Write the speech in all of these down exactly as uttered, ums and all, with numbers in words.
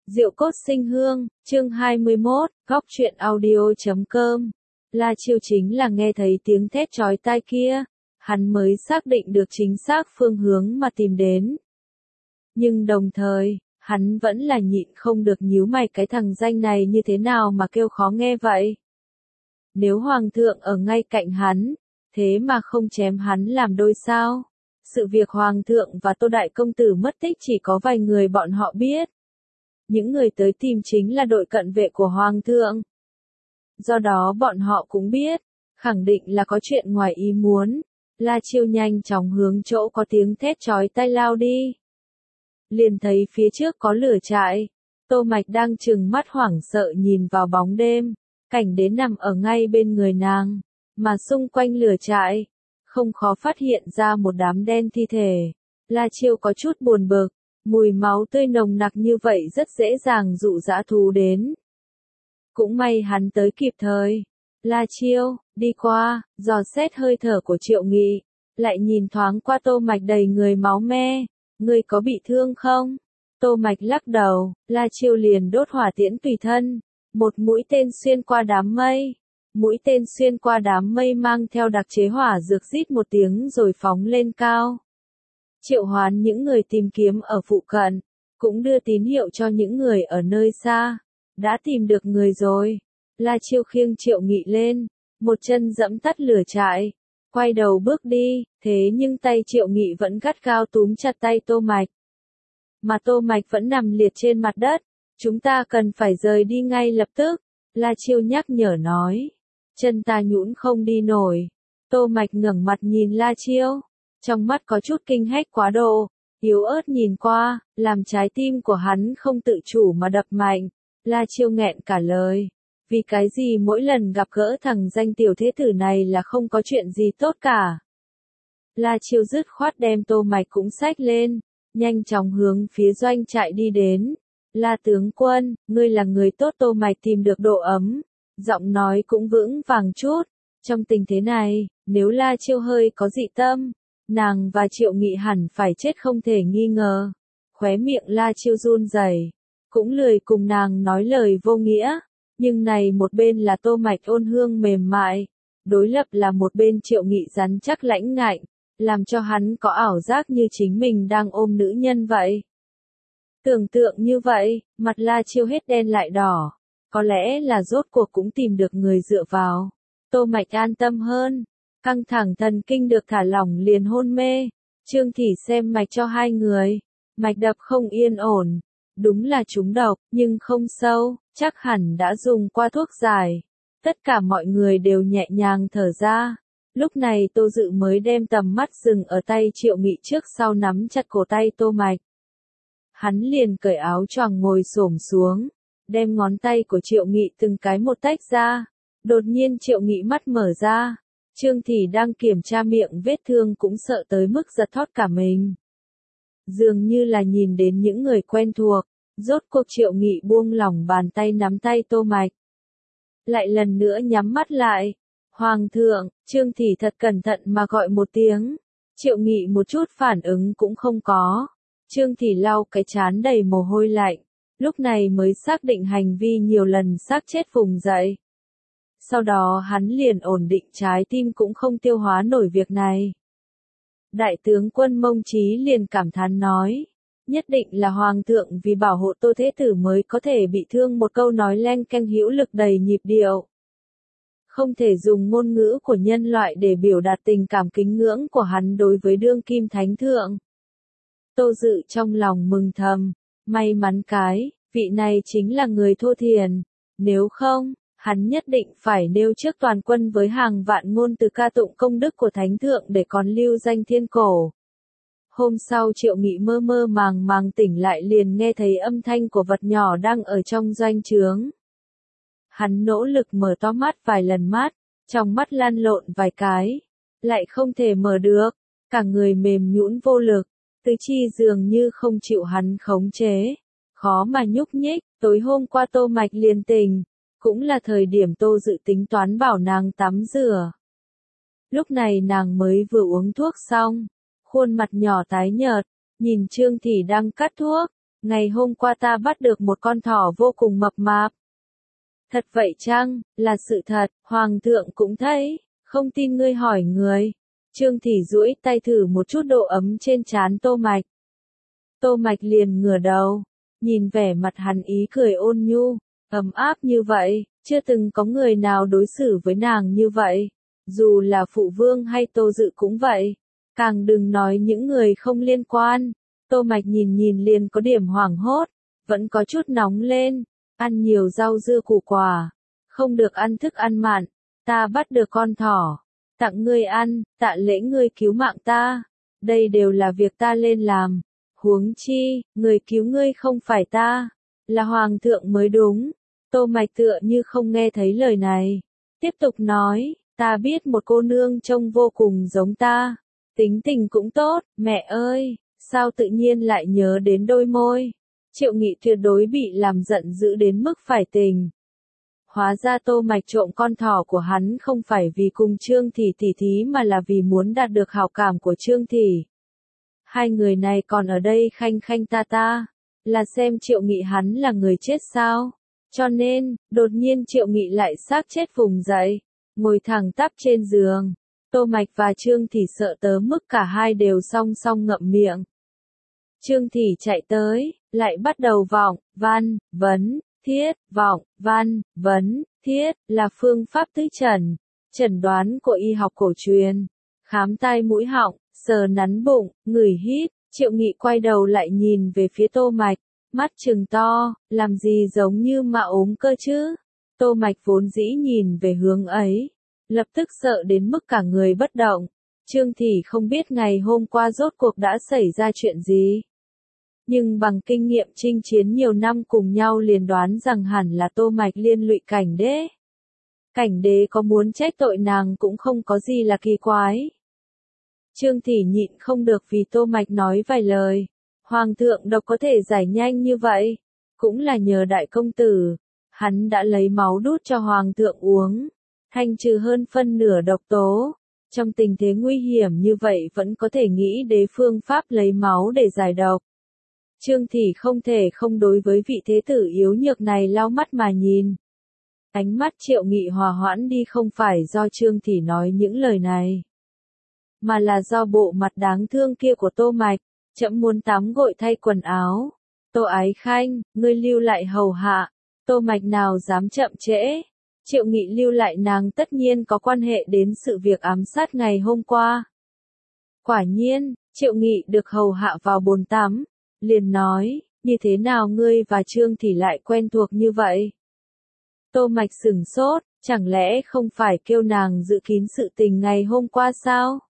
Diệu cốt sinh hương, chương hai mươi mốt, góc truyện audio chấm com. La Chiêu chính là nghe thấy tiếng thét chói tai kia, hắn mới xác định được chính xác phương hướng mà tìm đến. Nhưng đồng thời, hắn vẫn là nhịn không được nhíu mày, cái thằng danh này như thế nào mà kêu khó nghe vậy. Nếu hoàng thượng ở ngay cạnh hắn, thế mà không chém hắn làm đôi sao? Sự việc hoàng thượng và Tô Đại Công Tử mất tích chỉ có vài người bọn họ biết. Những người tới tìm chính là đội cận vệ của hoàng thượng. Do đó bọn họ cũng biết, khẳng định là có chuyện ngoài ý muốn. La Chiêu nhanh chóng hướng chỗ có tiếng thét chói tai lao đi. Liền thấy phía trước có lửa trại, Tô Mạch đang trừng mắt hoảng sợ nhìn vào bóng đêm, cảnh đến nằm ở ngay bên người nàng, mà xung quanh lửa trại, không khó phát hiện ra một đám đen thi thể. La Chiêu có chút buồn bực, mùi máu tươi nồng nặc như vậy rất dễ dàng dụ dã thú đến. Cũng may hắn tới kịp thời. La Chiêu, đi qua, dò xét hơi thở của Triệu Nghị, lại nhìn thoáng qua Tô Mạch đầy người máu me, ngươi có bị thương không? Tô Mạch lắc đầu, La Chiêu liền đốt hỏa tiễn tùy thân, một mũi tên xuyên qua đám mây. Mũi tên xuyên qua đám mây mang theo đặc chế hỏa dược rít một tiếng rồi phóng lên cao. Triệu hoán những người tìm kiếm ở phụ cận, cũng đưa tín hiệu cho những người ở nơi xa. Đã tìm được người rồi. La Chiêu khiêng Triệu Nghị lên, một chân dẫm tắt lửa trại, quay đầu bước đi, thế nhưng tay Triệu Nghị vẫn gắt gao túm chặt tay Tô Mạch. Mà Tô Mạch vẫn nằm liệt trên mặt đất, chúng ta cần phải rời đi ngay lập tức, La Chiêu nhắc nhở nói. Chân ta nhũn không đi nổi. Tô Mạch ngẩng mặt nhìn La Chiêu, trong mắt có chút kinh hách quá độ, yếu ớt nhìn qua, làm trái tim của hắn không tự chủ mà đập mạnh. La Chiêu nghẹn cả lời, vì cái gì mỗi lần gặp gỡ thằng danh tiểu thế tử này là không có chuyện gì tốt cả. La Chiêu dứt khoát đem Tô Mạch cũng xách lên, nhanh chóng hướng phía doanh trại đi đến. La tướng quân, ngươi là người tốt. Tô Mạch tìm được độ ấm, giọng nói cũng vững vàng chút. Trong tình thế này, nếu La Chiêu hơi có dị tâm, nàng và Triệu Nghị hẳn phải chết không thể nghi ngờ. Khóe miệng La Chiêu run rẩy, cũng lười cùng nàng nói lời vô nghĩa, nhưng này một bên là Tô Mạch ôn hương mềm mại, đối lập là một bên Triệu Nghị rắn chắc lãnh ngạnh, làm cho hắn có ảo giác như chính mình đang ôm nữ nhân vậy. Tưởng tượng như vậy, mặt La Chiêu hết đen lại đỏ, có lẽ là rốt cuộc cũng tìm được người dựa vào. Tô Mạch an tâm hơn, căng thẳng thần kinh được thả lỏng liền hôn mê. Trương Thị xem mạch cho hai người, mạch đập không yên ổn. Đúng là trúng độc, nhưng không sâu, chắc hẳn đã dùng qua thuốc giải. Tất cả mọi người đều nhẹ nhàng thở ra. Lúc này Tô Dự mới đem tầm mắt dừng ở tay Triệu Nghị trước sau nắm chặt cổ tay Tô Mạch. Hắn liền cởi áo choàng ngồi xổm xuống, đem ngón tay của Triệu Nghị từng cái một tách ra. Đột nhiên Triệu Nghị mắt mở ra, Trương Thị đang kiểm tra miệng vết thương cũng sợ tới mức giật thót cả mình. Dường như là nhìn đến những người quen thuộc, rốt cuộc Triệu Nghị buông lỏng bàn tay nắm tay Tô Mạch. Lại lần nữa nhắm mắt lại. Hoàng thượng, Trương Thị thật cẩn thận mà gọi một tiếng. Triệu Nghị một chút phản ứng cũng không có. Trương Thị lau cái trán đầy mồ hôi lạnh, lúc này mới xác định hành vi nhiều lần xác chết vùng dậy. Sau đó hắn liền ổn định trái tim cũng không tiêu hóa nổi việc này. Đại tướng quân Mông Chí liền cảm thán nói, nhất định là hoàng thượng vì bảo hộ Tô Thế Tử mới có thể bị thương. Một câu nói len keng hữu lực đầy nhịp điệu. Không thể dùng ngôn ngữ của nhân loại để biểu đạt tình cảm kính ngưỡng của hắn đối với đương kim thánh thượng. Tô Dự trong lòng mừng thầm, may mắn cái, vị này chính là người thô thiền, nếu không, hắn nhất định phải nêu trước toàn quân với hàng vạn ngôn từ ca tụng công đức của thánh thượng để còn lưu danh thiên cổ. Hôm sau Triệu Nghị mơ mơ màng màng tỉnh lại liền nghe thấy âm thanh của vật nhỏ đang ở trong doanh trướng. Hắn nỗ lực mở to mắt vài lần mắt, trong mắt lăn lộn vài cái, lại không thể mở được, cả người mềm nhũn vô lực, tứ chi dường như không chịu hắn khống chế, khó mà nhúc nhích. Tối hôm qua Tô Mạch liền tỉnh, cũng là thời điểm Tô Dự tính toán bảo nàng tắm rửa. Lúc này nàng mới vừa uống thuốc xong, khuôn mặt nhỏ tái nhợt, nhìn Trương Thị đang cắt thuốc, ngày hôm qua ta bắt được một con thỏ vô cùng mập mạp. Thật vậy chăng, là sự thật, Hoàng thượng cũng thấy, không tin ngươi hỏi người. Trương Thị duỗi tay thử một chút độ ấm trên trán Tô Mạch. Tô Mạch liền ngửa đầu, nhìn vẻ mặt hắn ý cười ôn nhu, ấm áp như vậy, chưa từng có người nào đối xử với nàng như vậy, dù là phụ vương hay Tô Dự cũng vậy, càng đừng nói những người không liên quan. Tô Mạch nhìn nhìn liền có điểm hoảng hốt, vẫn có chút nóng lên, ăn nhiều rau dưa củ quả, không được ăn thức ăn mặn, ta bắt được con thỏ, tặng ngươi ăn, tạ lễ ngươi cứu mạng ta, đây đều là việc ta lên làm, huống chi, người cứu ngươi không phải ta, là hoàng thượng mới đúng. Tô Mạch tựa như không nghe thấy lời này, tiếp tục nói, ta biết một cô nương trông vô cùng giống ta, tính tình cũng tốt, mẹ ơi, sao tự nhiên lại nhớ đến đôi môi. Triệu Nghị tuyệt đối bị làm giận dữ đến mức phải tình. Hóa ra Tô Mạch trộm con thỏ của hắn không phải vì cùng Trương Thị tỉ thí mà là vì muốn đạt được hảo cảm của Trương Thị. Hai người này còn ở đây khanh khanh ta ta, là xem Triệu Nghị hắn là người chết sao. Cho nên, đột nhiên Triệu Nghị lại xác chết vùng dậy, ngồi thẳng tắp trên giường. Tô Mạch và Trương Thị sợ tới mức cả hai đều song song ngậm miệng. Trương Thị chạy tới, lại bắt đầu vọng, văn, vấn, thiết, vọng, văn, vấn, thiết, là phương pháp tứ trần, chẩn đoán của y học cổ truyền, khám tai mũi họng, sờ nắn bụng, ngửi hít. Triệu Nghị quay đầu lại nhìn về phía Tô Mạch, mắt trừng to, làm gì giống như mà ốm cơ chứ. Tô Mạch vốn dĩ nhìn về hướng ấy, lập tức sợ đến mức cả người bất động. Trương Thị không biết ngày hôm qua rốt cuộc đã xảy ra chuyện gì. Nhưng bằng kinh nghiệm chinh chiến nhiều năm cùng nhau liền đoán rằng hẳn là Tô Mạch liên lụy Cảnh Đế. Cảnh Đế có muốn trách tội nàng cũng không có gì là kỳ quái. Trương Thị nhịn không được vì Tô Mạch nói vài lời. Hoàng thượng độc có thể giải nhanh như vậy, cũng là nhờ đại công tử. Hắn đã lấy máu đút cho Hoàng thượng uống, thanh trừ hơn phân nửa độc tố. Trong tình thế nguy hiểm như vậy vẫn có thể nghĩ đến phương pháp lấy máu để giải độc. Trương Thị không thể không đối với vị thế tử yếu nhược này lau mắt mà nhìn. Ánh mắt Triệu Nghị hòa hoãn đi không phải do Trương Thị nói những lời này, mà là do bộ mặt đáng thương kia của Tô Mạch. Chậm muốn tắm gội thay quần áo. Tô Ái Khanh, ngươi lưu lại hầu hạ. Tô Mạch nào dám chậm trễ. Triệu Nghị lưu lại nàng tất nhiên có quan hệ đến sự việc ám sát ngày hôm qua. Quả nhiên, Triệu Nghị được hầu hạ vào bồn tắm, liền nói, như thế nào ngươi và Trương Thị lại quen thuộc như vậy? Tô Mạch sửng sốt, chẳng lẽ không phải kêu nàng giữ kín sự tình ngày hôm qua sao?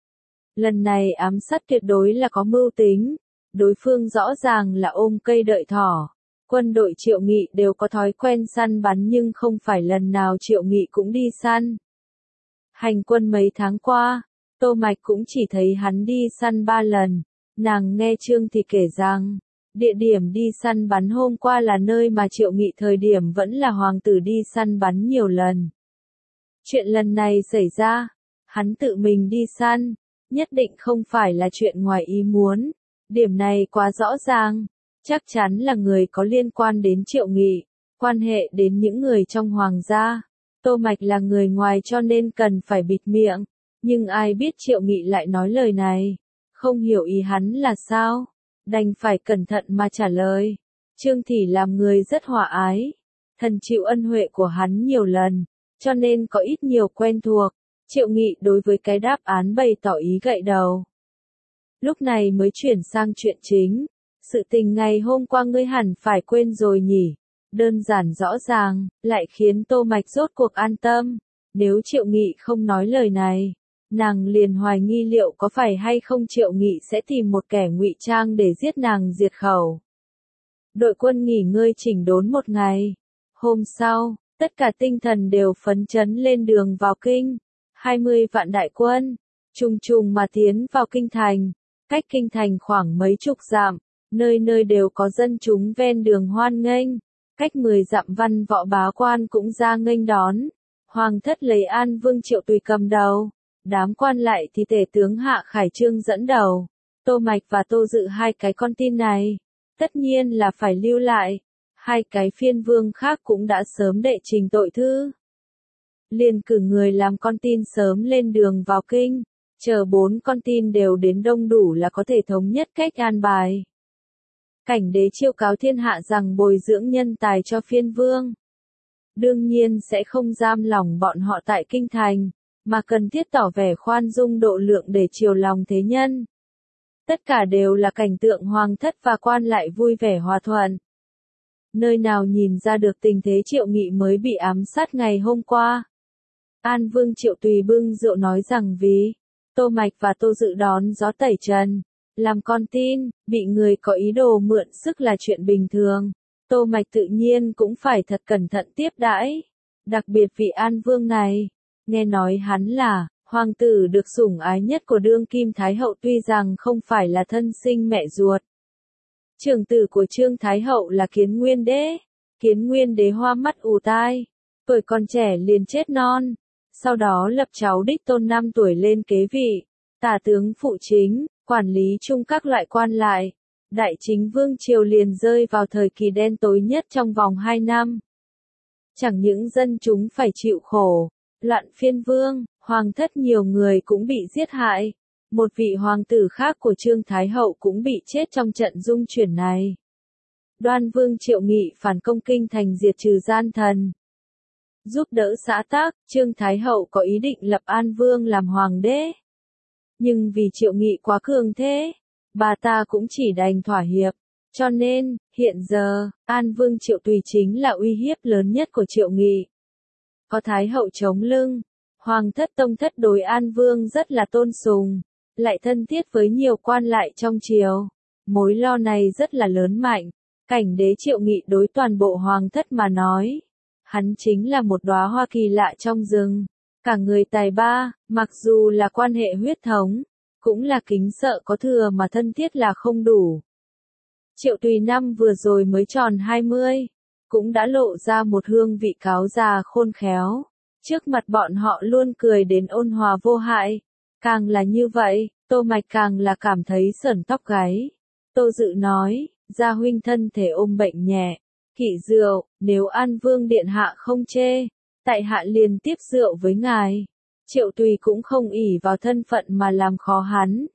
Lần này ám sát tuyệt đối là có mưu tính, đối phương rõ ràng là ôm cây đợi thỏ. Quân đội Triệu Nghị đều có thói quen săn bắn nhưng không phải lần nào Triệu Nghị cũng đi săn. Hành quân mấy tháng qua, Tô Mạch cũng chỉ thấy hắn đi săn ba lần. Nàng nghe Trương Thị kể rằng, địa điểm đi săn bắn hôm qua là nơi mà Triệu Nghị thời điểm vẫn là hoàng tử đi săn bắn nhiều lần. Chuyện lần này xảy ra, hắn tự mình đi săn, nhất định không phải là chuyện ngoài ý muốn. Điểm này quá rõ ràng, chắc chắn là người có liên quan đến Triệu Nghị, quan hệ đến những người trong hoàng gia. Tô Mạch là người ngoài cho nên cần phải bịt miệng, nhưng ai biết Triệu Nghị lại nói lời này, không hiểu ý hắn là sao, đành phải cẩn thận mà trả lời. Trương Thị làm người rất hòa ái, thần chịu ân huệ của hắn nhiều lần, cho nên có ít nhiều quen thuộc. Triệu Nghị đối với cái đáp án bày tỏ ý gậy đầu. Lúc này mới chuyển sang chuyện chính. Sự tình ngày hôm qua ngươi hẳn phải quên rồi nhỉ. Đơn giản rõ ràng, lại khiến Tô Mạch rốt cuộc an tâm. Nếu Triệu Nghị không nói lời này, nàng liền hoài nghi liệu có phải hay không Triệu Nghị sẽ tìm một kẻ ngụy trang để giết nàng diệt khẩu. Đội quân nghỉ ngơi chỉnh đốn một ngày. Hôm sau, tất cả tinh thần đều phấn chấn lên đường vào kinh. hai mươi vạn đại quân, trùng trùng mà tiến vào kinh thành. Cách kinh thành khoảng mấy chục dặm, nơi nơi đều có dân chúng ven đường hoan nghênh. Cách mười dặm văn võ bá quan cũng ra nghênh đón. Hoàng thất lấy An Vương Triệu Tùy cầm đầu. Đám quan lại thì tể tướng Hạ Khải Trương dẫn đầu. Tô Mạch và Tô Dự hai cái con tin này, Tất nhiên là phải lưu lại. Hai cái phiên vương khác cũng đã sớm đệ trình tội thư. Liền cử người làm con tin sớm lên đường vào kinh, chờ bốn con tin đều đến đông đủ là có thể thống nhất cách an bài. Cảnh đế chiêu cáo thiên hạ rằng bồi dưỡng nhân tài cho phiên vương. Đương nhiên sẽ không giam lòng bọn họ tại kinh thành, mà cần thiết tỏ vẻ khoan dung độ lượng để chiều lòng thế nhân. Tất cả đều là cảnh tượng hoàng thất và quan lại vui vẻ hòa thuận. Nơi nào nhìn ra được tình thế Triệu Nghị mới bị ám sát ngày hôm qua. An Vương Triệu Tùy bưng rượu nói rằng vì Tô Mạch và Tô Dự đón gió tẩy trần, làm con tin, bị người có ý đồ mượn sức là chuyện bình thường. Tô Mạch tự nhiên cũng phải thật cẩn thận tiếp đãi. Đặc biệt vị An Vương này, nghe nói hắn là hoàng tử được sủng ái nhất của đương kim Thái Hậu, tuy rằng không phải là thân sinh mẹ ruột. Trưởng tử của Trương Thái Hậu là Kiến Nguyên Đế. Kiến Nguyên Đế hoa mắt ù tai, tuổi còn trẻ liền chết non. Sau đó lập cháu đích tôn năm tuổi lên kế vị, tả tướng phụ chính, quản lý chung các loại quan lại. Đại chính vương triều liền rơi vào thời kỳ đen tối nhất trong vòng hai năm. Chẳng những dân chúng phải chịu khổ, loạn phiên vương, hoàng thất nhiều người cũng bị giết hại. Một vị hoàng tử khác của Trương Thái Hậu cũng bị chết trong trận dung chuyển này. Đoan Vương Triệu Nghị phản công kinh thành diệt trừ gian thần. Giúp đỡ xã tắc, Trương Thái Hậu có ý định lập An Vương làm hoàng đế. Nhưng vì Triệu Nghị quá cường thế, bà ta cũng chỉ đành thỏa hiệp. Cho nên, hiện giờ, An Vương Triệu Tùy chính là uy hiếp lớn nhất của Triệu Nghị. Có Thái Hậu chống lưng, Hoàng thất tông thất đối An Vương rất là tôn sùng, lại thân thiết với nhiều quan lại trong triều. Mối lo này rất là lớn mạnh. Cảnh đế Triệu Nghị đối toàn bộ Hoàng thất mà nói, hắn chính là một đóa hoa kỳ lạ trong rừng. Cả người tài ba, mặc dù là quan hệ huyết thống, cũng là kính sợ có thừa mà thân thiết là không đủ. Triệu Tùy năm vừa rồi mới tròn hai mươi, cũng đã lộ ra một hương vị cáo già khôn khéo. Trước mặt bọn họ luôn cười đến ôn hòa vô hại. Càng là như vậy, Tô Mạch càng là cảm thấy sởn tóc gáy. Tô Dự nói, gia huynh thân thể ôm bệnh nhẹ, kỵ rượu, nếu An Vương điện hạ không chê, tại hạ liền tiếp rượu với ngài. Triệu Tùy cũng không ỷ vào thân phận mà làm khó hắn.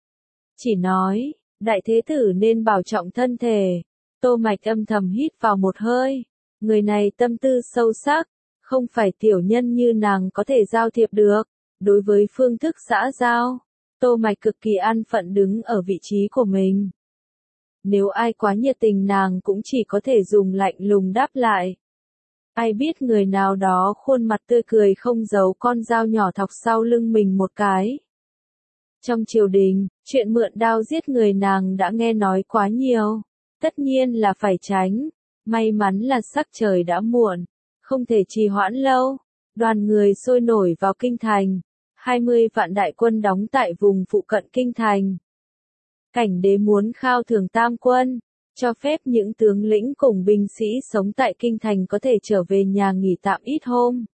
Chỉ nói, đại thế tử nên bảo trọng thân thể. Tô Mạch âm thầm hít vào một hơi. Người này tâm tư sâu sắc, không phải tiểu nhân như nàng có thể giao thiệp được. Đối với phương thức xã giao, Tô Mạch cực kỳ an phận đứng ở vị trí của mình. Nếu ai quá nhiệt tình nàng cũng chỉ có thể dùng lạnh lùng đáp lại. Ai biết người nào đó khuôn mặt tươi cười không giấu con dao nhỏ thọc sau lưng mình một cái. Trong triều đình, chuyện mượn đao giết người nàng đã nghe nói quá nhiều. Tất nhiên là phải tránh. May mắn là sắc trời đã muộn, không thể trì hoãn lâu. Đoàn người sôi nổi vào kinh thành. hai mươi vạn đại quân đóng tại vùng phụ cận kinh thành. Cảnh đế muốn khao thưởng tam quân, cho phép những tướng lĩnh cùng binh sĩ sống tại kinh thành có thể trở về nhà nghỉ tạm ít hôm.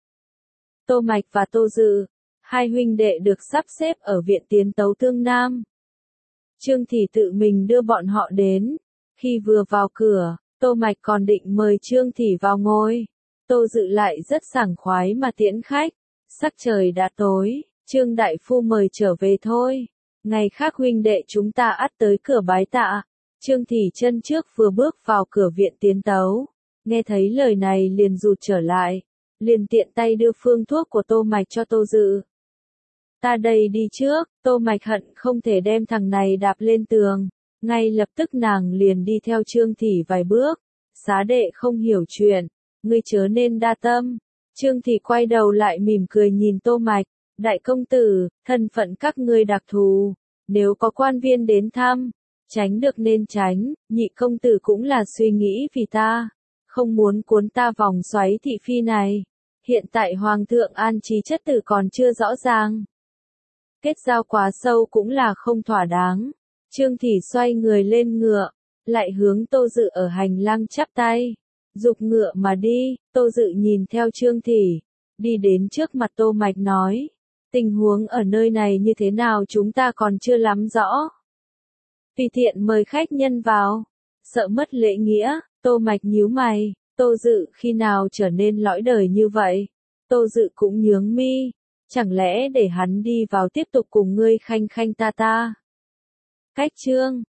Tô Mạch và Tô Dự, hai huynh đệ được sắp xếp ở viện tiến tấu Tương Nam. Trương Thị tự mình đưa bọn họ đến. Khi vừa vào cửa, Tô Mạch còn định mời Trương Thị vào ngồi. Tô Dự lại rất sảng khoái mà tiễn khách. Sắc trời đã tối, Trương Đại Phu mời trở về thôi. Ngày khác huynh đệ chúng ta ắt tới cửa bái tạ. Trương Thị chân trước vừa bước vào cửa viện tiến tấu. Nghe thấy lời này liền rụt trở lại. Liền tiện tay đưa phương thuốc của Tô Mạch cho Tô Dự. Ta đây đi trước. Tô Mạch hận không thể đem thằng này đạp lên tường. Ngay lập tức nàng liền đi theo Trương Thị vài bước. Xá đệ không hiểu chuyện, ngươi chớ nên đa tâm. Trương Thị quay đầu lại mỉm cười nhìn Tô Mạch. Đại công tử, thân phận các ngươi đặc thù. Nếu có quan viên đến thăm, tránh được nên tránh. Nhị công tử cũng là suy nghĩ vì ta, không muốn cuốn ta vòng xoáy thị phi này. Hiện tại Hoàng thượng an trí chất tử còn chưa rõ ràng. Kết giao quá sâu cũng là không thỏa đáng. Trương Thị xoay người lên ngựa, lại hướng Tô Dự ở hành lang chắp tay. Dục ngựa mà đi. Tô Dự nhìn theo Trương Thị, đi đến trước mặt Tô Mạch nói. Tình huống ở nơi này như thế nào chúng ta còn chưa lắm rõ. Tùy tiện mời khách nhân vào. sợ mất lễ nghĩa, Tô Mạch nhíu mày, Tô Dự khi nào trở nên lõi đời như vậy? Tô Dự cũng nhướng mi, chẳng lẽ để hắn đi vào tiếp tục cùng ngươi khanh khanh ta ta? Cách chương